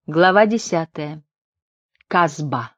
Глава 10. Казба.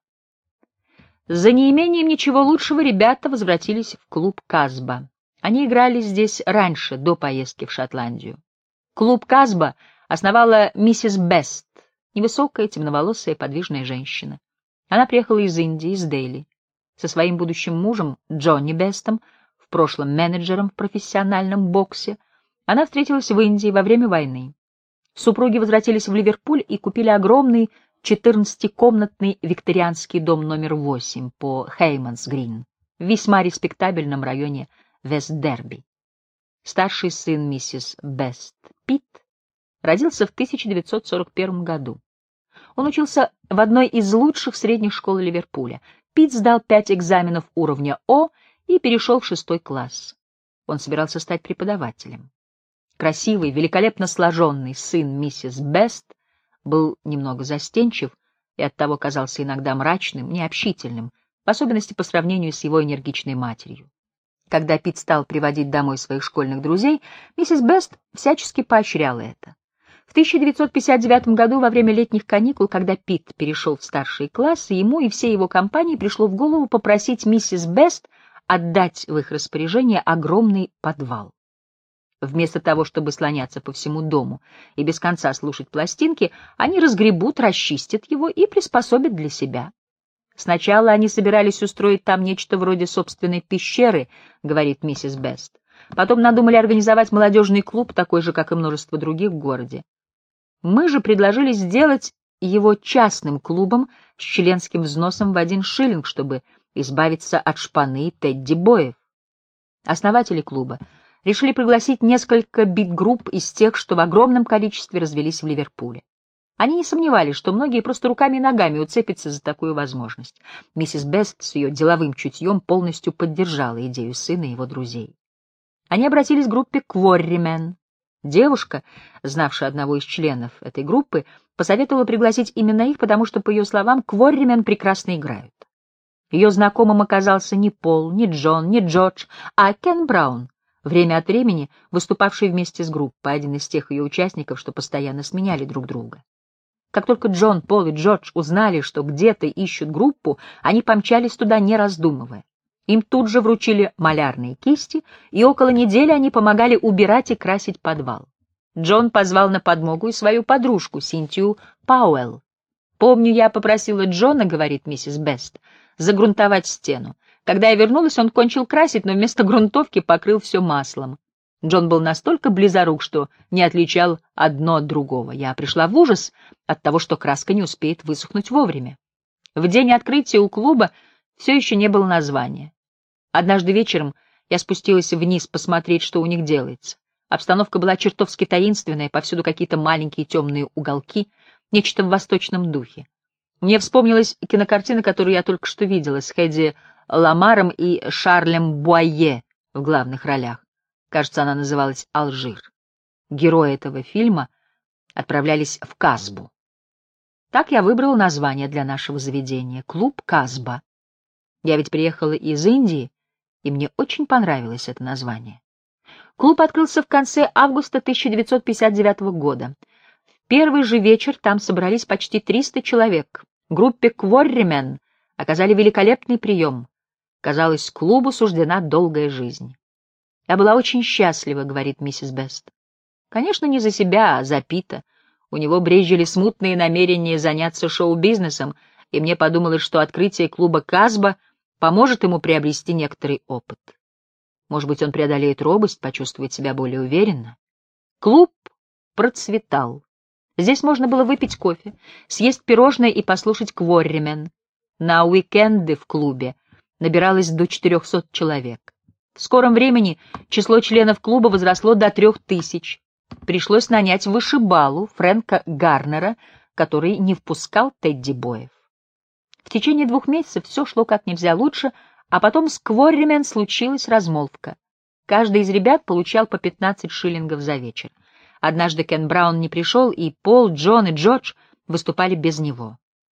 За неимением ничего лучшего ребята возвратились в клуб «Казба». Они играли здесь раньше, до поездки в Шотландию. Клуб «Казба» основала миссис Бест, невысокая, темноволосая, подвижная женщина. Она приехала из Индии, из Дели. Со своим будущим мужем, Джонни Бестом, в прошлом менеджером в профессиональном боксе, она встретилась в Индии во время войны. Супруги возвратились в Ливерпуль и купили огромный 14-комнатный викторианский дом номер 8 по Хейманс-Грин в весьма респектабельном районе Вест-Дерби. Старший сын миссис Бест, Пит, родился в 1941 году. Он учился в одной из лучших средних школ Ливерпуля. Пит сдал 5 экзаменов уровня О и перешел в 6 класс. Он собирался стать преподавателем. Красивый, великолепно сложенный сын миссис Бест был немного застенчив и оттого казался иногда мрачным, необщительным, в особенности по сравнению с его энергичной матерью. Когда Пит стал приводить домой своих школьных друзей, миссис Бест всячески поощряла это. В 1959 году, во время летних каникул, когда Пит перешел в старшие классы, ему и всей его компании пришло в голову попросить миссис Бест отдать в их распоряжение огромный подвал. Вместо того, чтобы слоняться по всему дому и без конца слушать пластинки, они разгребут, расчистят его и приспособят для себя. Сначала они собирались устроить там нечто вроде собственной пещеры, говорит миссис Бест. Потом надумали организовать молодежный клуб, такой же, как и множество других в городе. Мы же предложили сделать его частным клубом с членским взносом в 1 шиллинг, чтобы избавиться от шпаны и тедди-боев. Основатели клуба решили пригласить несколько бит-групп из тех, что в огромном количестве развелись в Ливерпуле. Они не сомневались, что многие просто руками и ногами уцепятся за такую возможность. Миссис Бест с ее деловым чутьем полностью поддержала идею сына и его друзей. Они обратились к группе «Quarrymen». Девушка, знавшая одного из членов этой группы, посоветовала пригласить именно их, потому что, по ее словам, «Quarrymen» прекрасно играют. Ее знакомым оказался не Пол, не Джон, не Джордж, а Кен Браун, время от времени выступавший вместе с группой, один из тех ее участников, что постоянно сменяли друг друга. Как только Джон, Пол и Джордж узнали, что где-то ищут группу, они помчались туда, не раздумывая. Им тут же вручили малярные кисти, и около недели они помогали убирать и красить подвал. Джон позвал на подмогу и свою подружку, Синтию Пауэлл. «Помню, я попросила Джона, — говорит миссис Бест, — загрунтовать стену. Когда я вернулась, он кончил красить, но вместо грунтовки покрыл все маслом. Джон был настолько близорук, что не отличал одно от другого. Я пришла в ужас от того, что краска не успеет высохнуть вовремя. В день открытия у клуба все еще не было названия. Однажды вечером я спустилась вниз посмотреть, что у них делается. Обстановка была чертовски таинственная, повсюду какие-то маленькие темные уголки, нечто в восточном духе. Мне вспомнилась кинокартина, которую я только что видела, с Хэдди Ламаром и Шарлем Буайе в главных ролях. Кажется, она называлась «Алжир». Герои этого фильма отправлялись в Казбу. Так я выбрал название для нашего заведения — «Клуб Казба». Я ведь приехала из Индии, и мне очень понравилось это название. Клуб открылся в конце августа 1959 года. В первый же вечер там собрались почти 300 человек. Группе «Quarrymen» оказали великолепный прием. Казалось, клубу суждена долгая жизнь. «Я была очень счастлива», — говорит миссис Бест. Конечно, не за себя, а за Пита. У него брезжили смутные намерения заняться шоу-бизнесом, и мне подумалось, что открытие клуба «Казба» поможет ему приобрести некоторый опыт. Может быть, он преодолеет робость, почувствует себя более уверенно. Клуб процветал. Здесь можно было выпить кофе, съесть пирожное и послушать Quarrymen. На уикенды в клубе набиралось до 400 человек. В скором времени число членов клуба возросло до 3000. Пришлось нанять вышибалу Фрэнка Гарнера, который не впускал тедди-боев. В течение 2 месяцев все шло как нельзя лучше, а потом с Quarrymen случилась размолвка. Каждый из ребят получал по 15 шиллингов за вечер. Однажды Кен Браун не пришел, и Пол, Джон и Джордж выступали без него.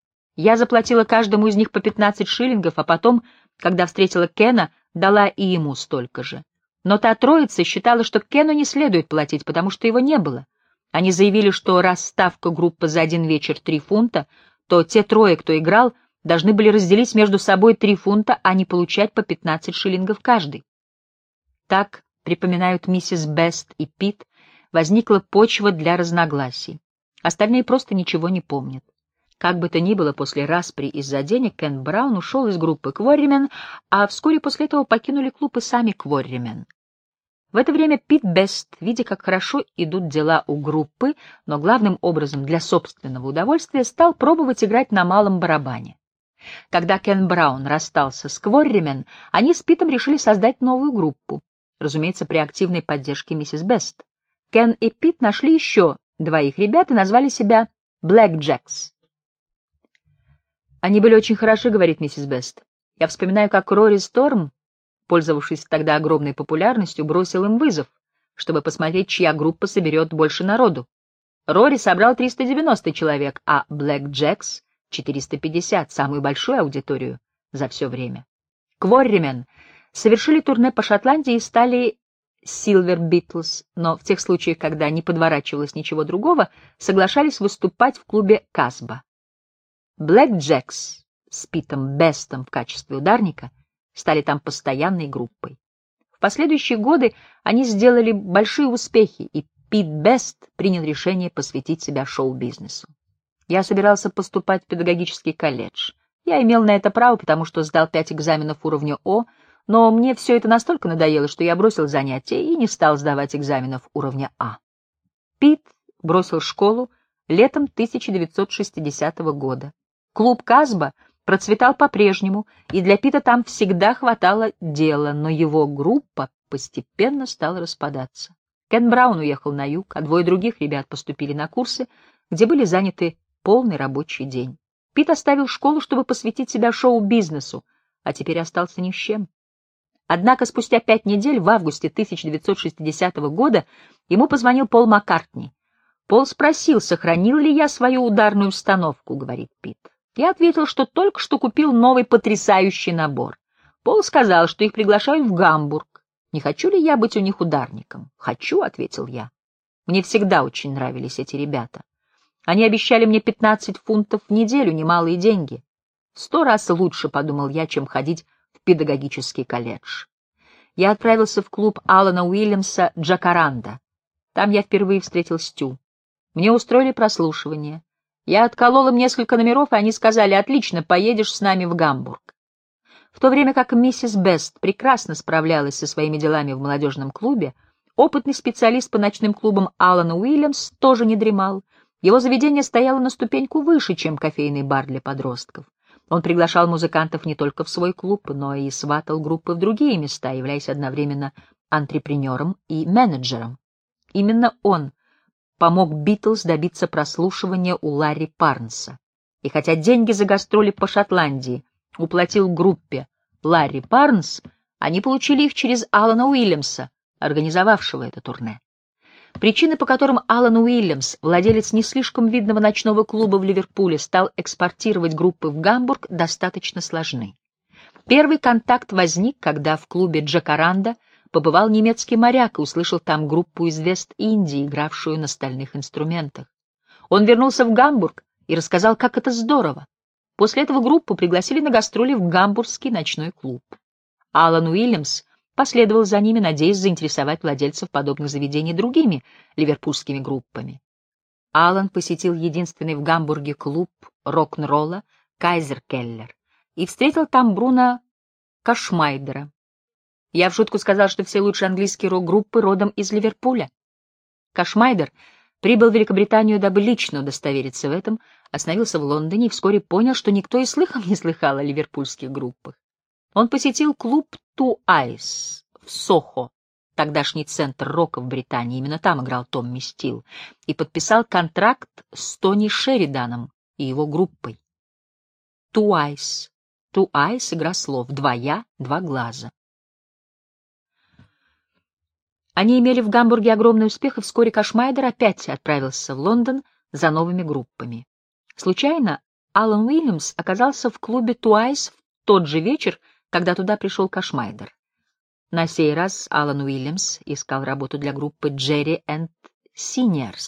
Я заплатила каждому из них по 15 шиллингов, а потом, когда встретила Кена, дала и ему столько же. Но та троица считала, что Кену не следует платить, потому что его не было. Они заявили, что раз ставка группы за один вечер 3 фунта, то те трое, кто играл, должны были разделить между собой 3 фунта, а не получать по 15 шиллингов каждый. Так, припоминают миссис Бест и Пит, возникла почва для разногласий. Остальные просто ничего не помнят. Как бы то ни было, после распри из-за денег Кен Браун ушел из группы Кворримен, а вскоре после этого покинули клуб и сами Кворримен. В это время Пит Бест, видя, как хорошо идут дела у группы, но главным образом для собственного удовольствия, стал пробовать играть на малом барабане. Когда Кен Браун расстался с Кворримен, они с Питом решили создать новую группу, разумеется, при активной поддержке миссис Бест. Кен и Пит нашли еще 2 ребят и назвали себя Black Jacks. «Они были очень хороши», — говорит миссис Бест. «Я вспоминаю, как Рори Сторм, пользовавшись тогда огромной популярностью, бросил им вызов, чтобы посмотреть, чья группа соберет больше народу. Рори собрал 390 человек, а Black Jacks — 450, самую большую аудиторию за все время. Кворримен совершили турне по Шотландии и стали Silver Beatles, но в тех случаях, когда не подворачивалось ничего другого, соглашались выступать в клубе Казба. Black Jacks с Питом Бестом в качестве ударника стали там постоянной группой. В последующие годы они сделали большие успехи, и Пит Бест принял решение посвятить себя шоу-бизнесу. «Я собирался поступать в педагогический колледж. Я имел на это право, потому что сдал 5 экзаменов уровня О, но мне все это настолько надоело, что я бросил занятия и не стал сдавать экзаменов уровня А». Пит бросил школу летом 1960 года. Клуб Казба процветал по-прежнему, и для Пита там всегда хватало дела, но его группа постепенно стала распадаться. Кен Браун уехал на юг, а 2 других ребят поступили на курсы, где были заняты полный рабочий день. Пит оставил школу, чтобы посвятить себя шоу-бизнесу, а теперь остался ни с чем. Однако спустя 5 недель, в августе 1960 года, ему позвонил Пол Маккартни. «Пол спросил, сохранил ли я свою ударную установку», — говорит Пит. Я ответил, что только что купил новый потрясающий набор. Пол сказал, что их приглашают в Гамбург. Не хочу ли я быть у них ударником? «Хочу», — ответил я. Мне всегда очень нравились эти ребята. Они обещали мне 15 фунтов в неделю, немалые деньги. 100 раз лучше, подумал я, чем ходить в педагогический колледж. Я отправился в клуб Алана Уильямса «Джакаранда». Там я впервые встретил Стю. Мне устроили прослушивание. Я отколол им несколько номеров, и они сказали: «Отлично, поедешь с нами в Гамбург». В то время как миссис Бест прекрасно справлялась со своими делами в молодежном клубе, опытный специалист по ночным клубам Алан Уильямс тоже не дремал. Его заведение стояло на ступеньку выше, чем кофейный бар для подростков. Он приглашал музыкантов не только в свой клуб, но и сватал группы в другие места, являясь одновременно антрепренером и менеджером. Именно он помог Битлз добиться прослушивания у Ларри Парнса. И хотя деньги за гастроли по Шотландии уплатил группе Ларри Парнс, они получили их через Алана Уильямса, организовавшего это турне. Причины, по которым Алан Уильямс, владелец не слишком видного ночного клуба в Ливерпуле, стал экспортировать группы в Гамбург, достаточно сложны. Первый контакт возник, когда в клубе «Джакаранда» побывал немецкий моряк и услышал там группу из Вест-Индии, игравшую на стальных инструментах. Он вернулся в Гамбург и рассказал, как это здорово. После этого группу пригласили на гастроли в гамбургский ночной клуб. Алан Уильямс последовал за ними, надеясь заинтересовать владельцев подобных заведений другими ливерпульскими группами. Алан посетил единственный в Гамбурге клуб рок-н-ролла «Кайзер Келлер» и встретил там Бруно Кашмайдера. Я в шутку сказал, что все лучшие английские рок-группы родом из Ливерпуля. Кашмайдер прибыл в Великобританию, дабы лично удостовериться в этом, остановился в Лондоне и вскоре понял, что никто и слыхом не слыхал о ливерпульских группах. Он посетил клуб «Two Eyes» в Сохо, тогдашний центр рока в Британии, именно там играл Томми Стил, и подписал контракт с Тони Шериданом и его группой. «Two Eyes». «Two Eyes» — игра слов, 2 «я», 2 глаза. Они имели в Гамбурге огромный успех, и вскоре Кашмайдер опять отправился в Лондон за новыми группами. Случайно Алан Уильямс оказался в клубе «Туайс» в тот же вечер, когда туда пришел Кашмайдер. На сей раз Алан Уильямс искал работу для группы «Джерри энд Синьерс».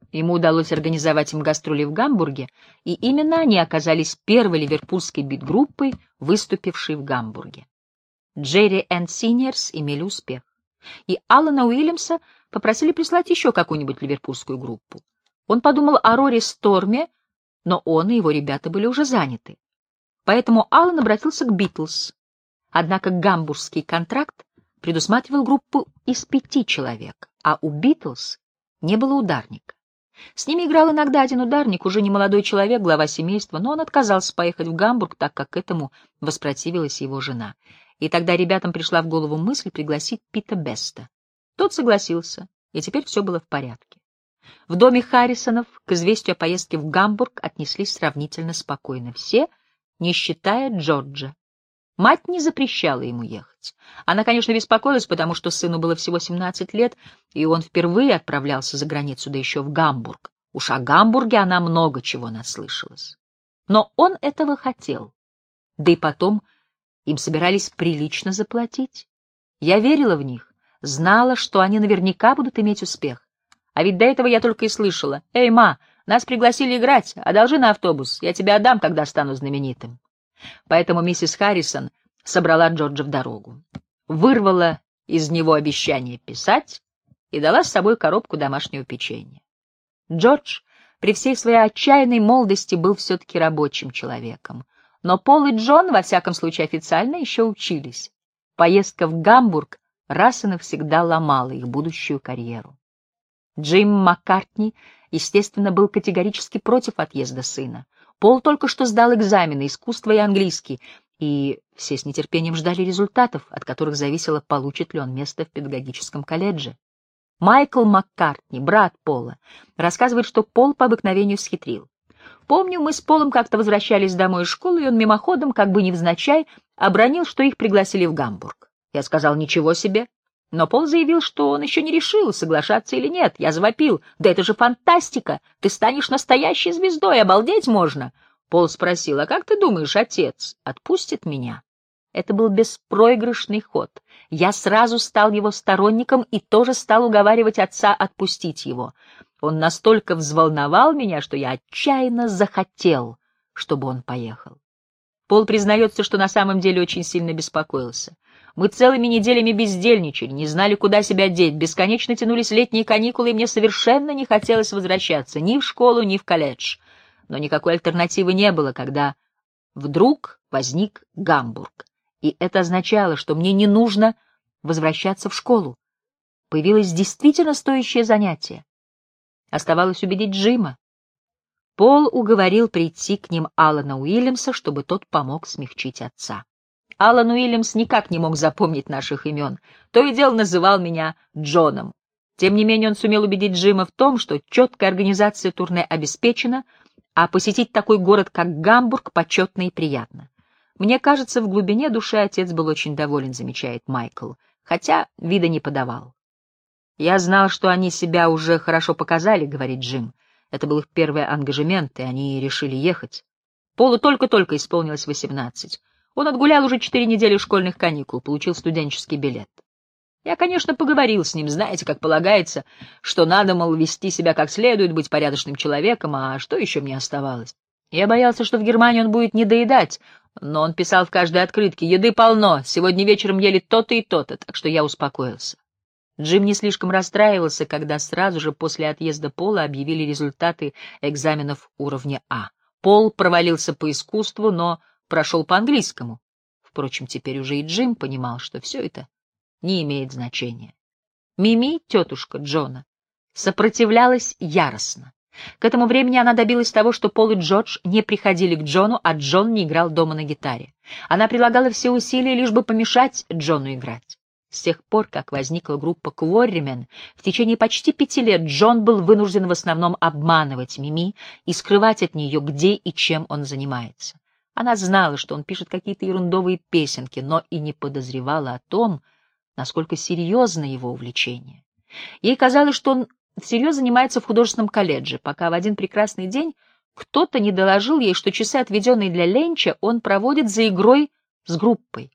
Ему удалось организовать им гастроли в Гамбурге, и именно они оказались первой ливерпульской бит-группой, выступившей в Гамбурге. Джерри энд Синьерс имели успех, и Алана Уильямса попросили прислать еще какую-нибудь ливерпульскую группу. Он подумал о Рори Сторме, но он и его ребята были уже заняты. Поэтому Алан обратился к Битлз. Однако гамбургский контракт предусматривал группу из 5 человек, а у Битлз не было ударника. С ними играл иногда один ударник, уже не молодой человек, глава семейства, но он отказался поехать в Гамбург, так как к этому воспротивилась его жена. И тогда ребятам пришла в голову мысль пригласить Пита Беста. Тот согласился, и теперь все было в порядке. В доме Харрисонов к известию о поездке в Гамбург отнеслись сравнительно спокойно все, не считая Джорджа. Мать не запрещала ему ехать. Она, конечно, беспокоилась, потому что сыну было всего 17 лет, и он впервые отправлялся за границу, да еще в Гамбург. Уж о Гамбурге она много чего наслышалась. Но он этого хотел. Да и потом им собирались прилично заплатить. Я верила в них, знала, что они наверняка будут иметь успех. А ведь до этого я только и слышала: «Эй, ма, нас пригласили играть, одолжи на автобус, я тебе отдам, когда стану знаменитым». Поэтому миссис Харрисон собрала Джорджа в дорогу, вырвала из него обещание писать и дала с собой коробку домашнего печенья. Джордж при всей своей отчаянной молодости был все-таки рабочим человеком, но Пол и Джон, во всяком случае официально, еще учились. Поездка в Гамбург раз и навсегда ломала их будущую карьеру. Джим Маккартни, естественно, был категорически против отъезда сына. Пол только что сдал экзамены искусство и английский, и все с нетерпением ждали результатов, от которых зависело, получит ли он место в педагогическом колледже. Майкл Маккартни, брат Пола, рассказывает, что Пол по обыкновению схитрил. «Помню, мы с Полом как-то возвращались домой из школы, и он мимоходом, как бы невзначай, обронил, что их пригласили в Гамбург. Я сказал: ничего себе. Но Пол заявил, что он еще не решил, соглашаться или нет. Я завопил: да это же фантастика! Ты станешь настоящей звездой, обалдеть можно! Пол спросил: а как ты думаешь, отец отпустит меня? Это был беспроигрышный ход. Я сразу стал его сторонником и тоже стал уговаривать отца отпустить его. Он настолько взволновал меня, что я отчаянно захотел, чтобы он поехал. Пол признается, что на самом деле очень сильно беспокоился. Мы целыми неделями бездельничали, не знали, куда себя деть, бесконечно тянулись летние каникулы, и мне совершенно не хотелось возвращаться ни в школу, ни в колледж. Но никакой альтернативы не было, когда вдруг возник Гамбург. И это означало, что мне не нужно возвращаться в школу. Появилось действительно стоящее занятие. Оставалось убедить Джима. Пол уговорил прийти к ним Алана Уильямса, чтобы тот помог смягчить отца. Алан Уильямс никак не мог запомнить наших имен, то и дело называл меня Джоном. Тем не менее он сумел убедить Джима в том, что четкая организация турне обеспечена, а посетить такой город, как Гамбург, почетно и приятно. Мне кажется, в глубине души отец был очень доволен, замечает Майкл, хотя вида не подавал. «Я знал, что они себя уже хорошо показали», — говорит Джим. «Это был их первый ангажемент, и они решили ехать. Полу только-только исполнилось 18. Он отгулял уже 4 недели школьных каникул, получил студенческий билет. Я, конечно, поговорил с ним, знаете, как полагается, что надо, мол, вести себя как следует, быть порядочным человеком, а что еще мне оставалось? Я боялся, что в Германии он будет недоедать, но он писал в каждой открытке: еды полно, сегодня вечером ели то-то и то-то, так что я успокоился». Джим не слишком расстраивался, когда сразу же после отъезда Пола объявили результаты экзаменов уровня А. Пол провалился по искусству, но прошел по английскому. Впрочем, теперь уже и Джим понимал, что все это не имеет значения. Мими, тетушка Джона, сопротивлялась яростно. К этому времени она добилась того, что Пол и Джордж не приходили к Джону, а Джон не играл дома на гитаре. Она прилагала все усилия, лишь бы помешать Джону играть. С тех пор, как возникла группа Quarrymen, в течение почти 5 лет Джон был вынужден в основном обманывать Мими и скрывать от нее, где и чем он занимается. Она знала, что он пишет какие-то ерундовые песенки, но и не подозревала о том, насколько серьезно его увлечение. Ей казалось, что он всерьез занимается в художественном колледже, пока в один прекрасный день кто-то не доложил ей, что часы, отведенные для ленча, он проводит за игрой с группой.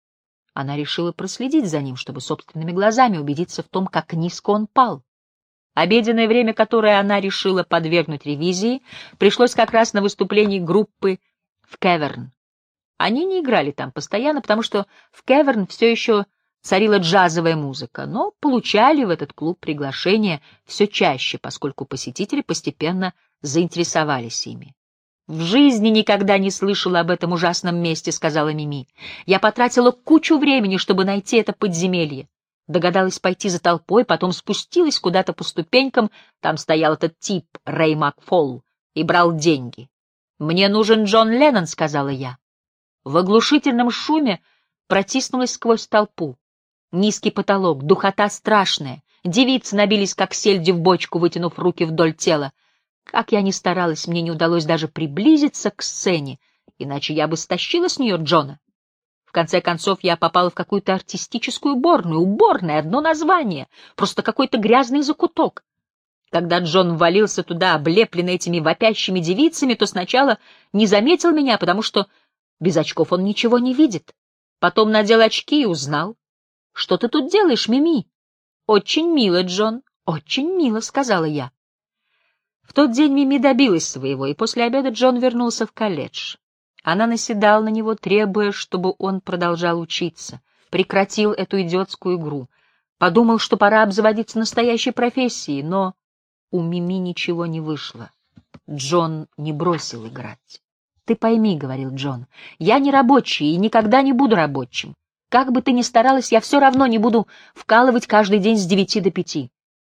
Она решила проследить за ним, чтобы собственными глазами убедиться в том, как низко он пал. Обеденное время, которое она решила подвергнуть ревизии, пришлось как раз на выступлении группы в Кеверн. Они не играли там постоянно, потому что в Кеверн все еще царила джазовая музыка, но получали в этот клуб приглашения все чаще, поскольку посетители постепенно заинтересовались ими. «В жизни никогда не слышала об этом ужасном месте», — сказала Мими. «Я потратила кучу времени, чтобы найти это подземелье. Догадалась пойти за толпой, потом спустилась куда-то по ступенькам, там стоял этот тип, Рэй Макфолл, и брал деньги. «Мне нужен Джон Леннон», — сказала я. В оглушительном шуме протиснулась сквозь толпу. Низкий потолок, духота страшная, девицы набились, как сельди в бочку, вытянув руки вдоль тела. Как я ни старалась, мне не удалось даже приблизиться к сцене, иначе я бы стащила с нее Джона. В конце концов, я попала в какую-то артистическую уборную. Уборная — одно название, просто какой-то грязный закуток. Когда Джон ввалился туда, облепленный этими вопящими девицами, то сначала не заметил меня, потому что без очков он ничего не видит. Потом надел очки и узнал. «Что ты тут делаешь, Мими?» «Очень мило, Джон, очень мило», — сказала я. В тот день Мими добилась своего, и после обеда Джон вернулся в колледж. Она наседала на него, требуя, чтобы он продолжал учиться, прекратил эту идиотскую игру, подумал, что пора обзаводиться настоящей профессией, но у Мими ничего не вышло. Джон не бросил играть. «Ты пойми», — говорил Джон, — «я не рабочий и никогда не буду рабочим. Как бы ты ни старалась, я все равно не буду вкалывать каждый день с 9 до 5.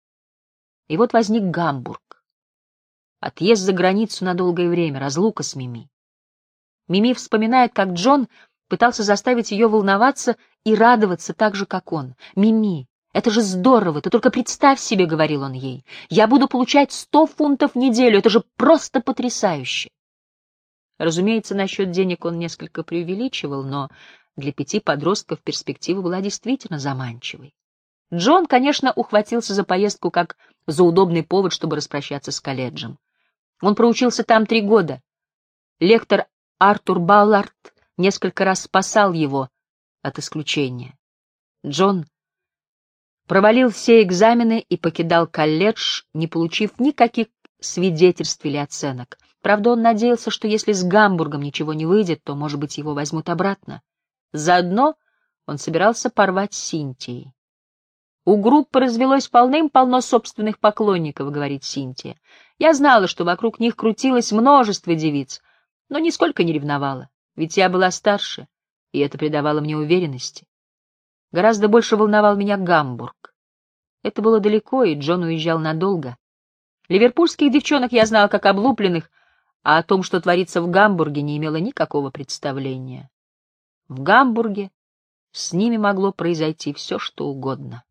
И вот возник Гамбург. Отъезд за границу на долгое время, разлука с Мими. Мими вспоминает, как Джон пытался заставить ее волноваться и радоваться так же, как он. «Мими, это же здорово, ты только представь себе», — говорил он ей, — «я буду получать 100 фунтов в неделю, это же просто потрясающе». Разумеется, насчет денег он несколько преувеличивал, но для 5 подростков перспектива была действительно заманчивой. Джон, конечно, ухватился за поездку как за удобный повод, чтобы распрощаться с колледжем. Он проучился там 3 года. Лектор Артур Баллард несколько раз спасал его от исключения. Джон провалил все экзамены и покидал колледж, не получив никаких свидетельств или оценок. Правда, он надеялся, что если с Гамбургом ничего не выйдет, то, может быть, его возьмут обратно. Заодно он собирался порвать с Синтией. «У группы развелось полным-полно собственных поклонников», — говорит Синтия. «Я знала, что вокруг них крутилось множество девиц, но нисколько не ревновала, ведь я была старше, и это придавало мне уверенности. Гораздо больше волновал меня Гамбург. Это было далеко, и Джон уезжал надолго. Ливерпульских девчонок я знала как облупленных, а о том, что творится в Гамбурге, не имела никакого представления. В Гамбурге с ними могло произойти все, что угодно».